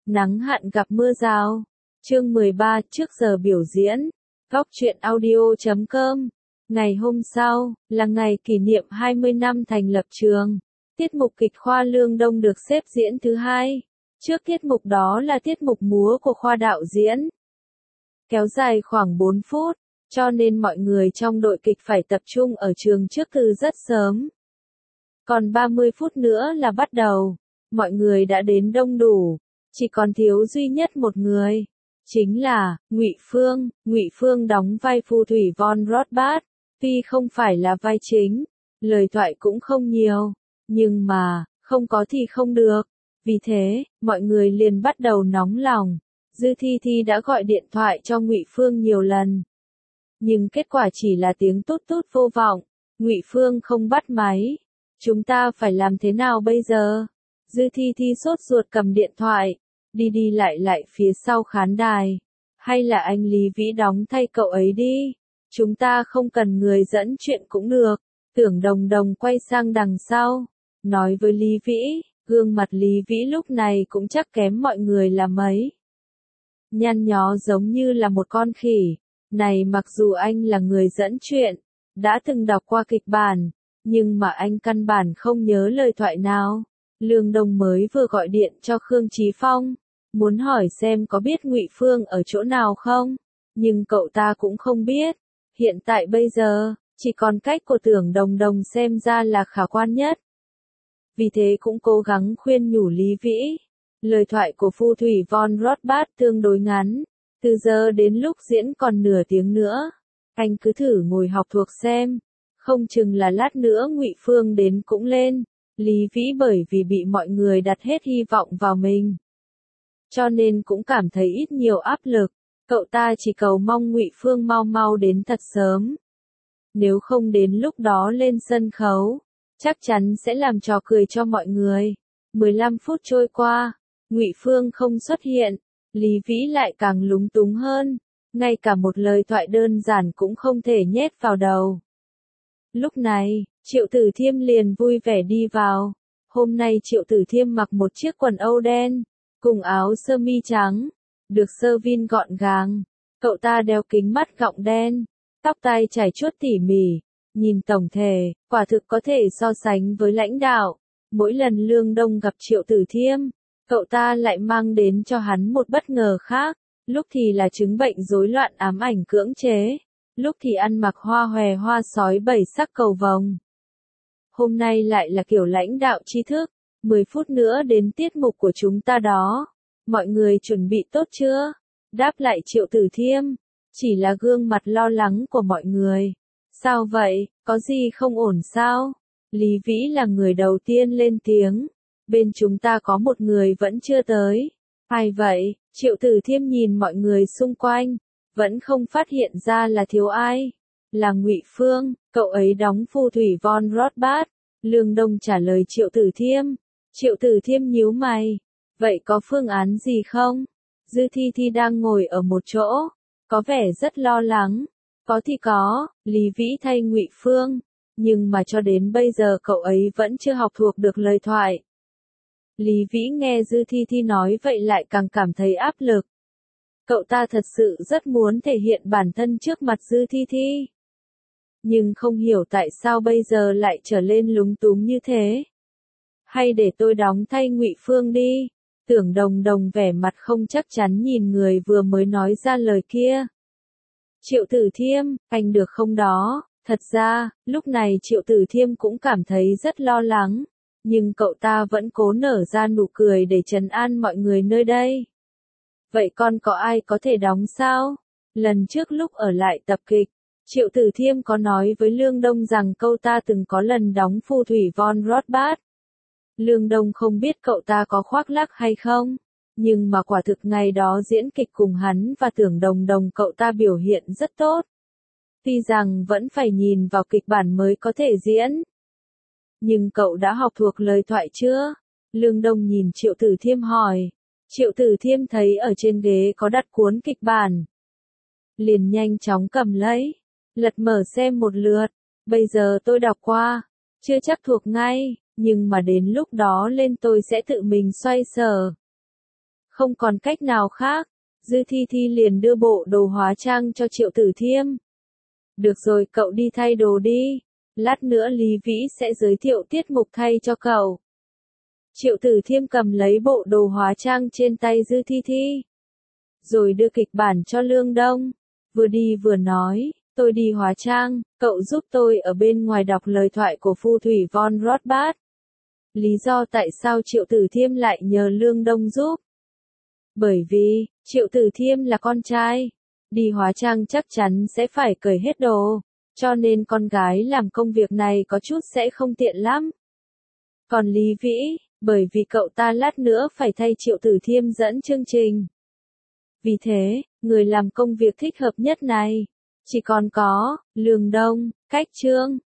Nắng hạn gặp mưa rào. Chương 13, trước giờ biểu diễn. Góc truyện audio.com. Ngày hôm sau, là ngày kỷ niệm 20 năm thành lập trường. Tiết mục kịch khoa Lương Đông được xếp diễn thứ hai. Trước tiết mục đó là tiết mục múa của khoa đạo diễn. Kéo dài khoảng 4 phút, cho nên mọi người trong đội kịch phải tập trung ở trường trước từ rất sớm. Còn 30 phút nữa là bắt đầu. Mọi người đã đến đông đủ, chỉ còn thiếu duy nhất một người, chính là Ngụy Phương. Ngụy Phương đóng vai phù thủy von Rothbard, tuy không phải là vai chính, lời thoại cũng không nhiều, nhưng mà không có thì không được. Vì thế, mọi người liền bắt đầu nóng lòng. Dư Thi Thi đã gọi điện thoại cho Ngụy Phương nhiều lần, nhưng kết quả chỉ là tiếng tút tút vô vọng. Ngụy Phương không bắt máy. Chúng ta phải làm thế nào bây giờ? Dư Thi Thi sốt ruột cầm điện thoại, đi đi lại phía sau khán đài. Hay là anh Lý Vĩ đóng thay cậu ấy đi? Chúng ta không cần người dẫn chuyện cũng được. Tưởng Đồng Đồng quay sang đằng sau, nói với Lý Vĩ. Gương mặt Lý Vĩ lúc này cũng chắc kém mọi người là mấy. Nhăn nhó giống như là một con khỉ. Này, mặc dù anh là người dẫn chuyện, đã từng đọc qua kịch bản, nhưng mà anh căn bản không nhớ lời thoại nào. Lương Đông mới vừa gọi điện cho Khương Chí Phong, muốn hỏi xem có biết Ngụy Phương ở chỗ nào không, nhưng cậu ta cũng không biết. Hiện tại bây giờ, chỉ còn cách của Tưởng Đồng Đồng xem ra là khả quan nhất. Vì thế cũng cố gắng khuyên nhủ Lý Vĩ. Lời thoại của phù thủy von Rothbard tương đối ngắn, từ giờ đến lúc diễn còn nửa tiếng nữa. Anh cứ thử ngồi học thuộc xem, không chừng là lát nữa Ngụy Phương đến cũng lên. Lý Vĩ bởi vì bị mọi người đặt hết hy vọng vào mình, cho nên cũng cảm thấy ít nhiều áp lực. Cậu ta chỉ cầu mong Ngụy Phương mau mau đến thật sớm. Nếu không đến lúc đó lên sân khấu, chắc chắn sẽ làm trò cười cho mọi người. 15 phút trôi qua, Ngụy Phương không xuất hiện, Lý Vĩ lại càng lúng túng hơn, ngay cả một lời thoại đơn giản cũng không thể nhét vào đầu. Lúc này, Triệu Tử Thiêm liền vui vẻ đi vào. Hôm nay Triệu Tử Thiêm mặc một chiếc quần âu đen, cùng áo sơ mi trắng, được sơ vin gọn gàng. Cậu ta đeo kính mắt gọng đen, tóc tai chải chuốt tỉ mỉ, nhìn tổng thể, quả thực có thể so sánh với lãnh đạo. Mỗi lần Lương Đông gặp Triệu Tử Thiêm, cậu ta lại mang đến cho hắn một bất ngờ khác, lúc thì là chứng bệnh rối loạn ám ảnh cưỡng chế, lúc thì ăn mặc hoa hòe hoa sói bảy sắc cầu vồng. Hôm nay lại là kiểu lãnh đạo tri thức. 10 phút nữa đến tiết mục của chúng ta đó. Mọi người chuẩn bị tốt chưa? Đáp lại Triệu Tử Thiêm, chỉ là gương mặt lo lắng của mọi người. Sao vậy, có gì không ổn sao? Lý Vĩ là người đầu tiên lên tiếng. Bên chúng ta có một người vẫn chưa tới. Ai vậy? Triệu Tử Thiêm nhìn mọi người xung quanh, vẫn không phát hiện ra là thiếu ai. Là Ngụy Phương, cậu ấy đóng phù thủy von Rothbard. Lương Đông trả lời Triệu Tử Thiêm. Triệu Tử Thiêm nhíu mày. Vậy có phương án gì không? Dư Thi Thi đang ngồi ở một chỗ, có vẻ rất lo lắng. Có thì có, Lý Vĩ thay Ngụy Phương, nhưng mà cho đến bây giờ cậu ấy vẫn chưa học thuộc được lời thoại. Lý Vĩ nghe Dư Thi Thi nói vậy lại càng cảm thấy áp lực. Cậu ta thật sự rất muốn thể hiện bản thân trước mặt Dư Thi Thi, nhưng không hiểu tại sao bây giờ lại trở lên lúng túng như thế. Hay để tôi đóng thay Ngụy Phương đi. Tưởng Đồng Đồng vẻ mặt không chắc chắn nhìn người vừa mới nói ra lời kia. Triệu Tử Thiêm, anh được không đó? Thật ra, lúc này Triệu Tử Thiêm cũng cảm thấy rất lo lắng, nhưng cậu ta vẫn cố nở ra nụ cười để trấn an mọi người nơi đây. Vậy con có ai có thể đóng sao? Lần trước lúc ở lại tập kịch, Triệu Tử Thiêm có nói với Lương Đông rằng cậu ta từng có lần đóng phù thủy von Rothbard. Lương Đông không biết cậu ta có khoác lác hay không, nhưng mà quả thực ngày đó diễn kịch cùng hắn và Tưởng Đồng Đồng cậu ta biểu hiện rất tốt. Tuy rằng vẫn phải nhìn vào kịch bản mới có thể diễn. Nhưng cậu đã học thuộc lời thoại chưa? Lương Đông nhìn Triệu Tử Thiêm hỏi. Triệu Tử Thiêm thấy ở trên ghế có đặt cuốn kịch bản, liền nhanh chóng cầm lấy, lật mở xem một lượt. Bây giờ tôi đọc qua, chưa chắc thuộc ngay, nhưng mà đến lúc đó lên tôi sẽ tự mình xoay sở. Không còn cách nào khác, Dư Thi Thi liền đưa bộ đồ hóa trang cho Triệu Tử Thiêm. Được rồi, cậu đi thay đồ đi. Lát nữa Lý Vĩ sẽ giới thiệu tiết mục thay cho cậu. Triệu Tử Thiêm cầm lấy bộ đồ hóa trang trên tay Dư Thi Thi. Rồi đưa kịch bản cho Lương Đông. Vừa đi vừa nói, tôi đi hóa trang, cậu giúp tôi ở bên ngoài đọc lời thoại của phù thủy von Rothbard. Lý do tại sao Triệu Tử Thiêm lại nhờ Lương Đông giúp? Bởi vì, Triệu Tử Thiêm là con trai. Đi hóa trang chắc chắn sẽ phải cởi hết đồ. Cho nên con gái làm công việc này có chút sẽ không tiện lắm. Còn Lý Vĩ, bởi vì cậu ta lát nữa phải thay Triệu Tử Thiêm dẫn chương trình. Vì thế, người làm công việc thích hợp nhất này, chỉ còn có, Lương Đông, Cách Trương.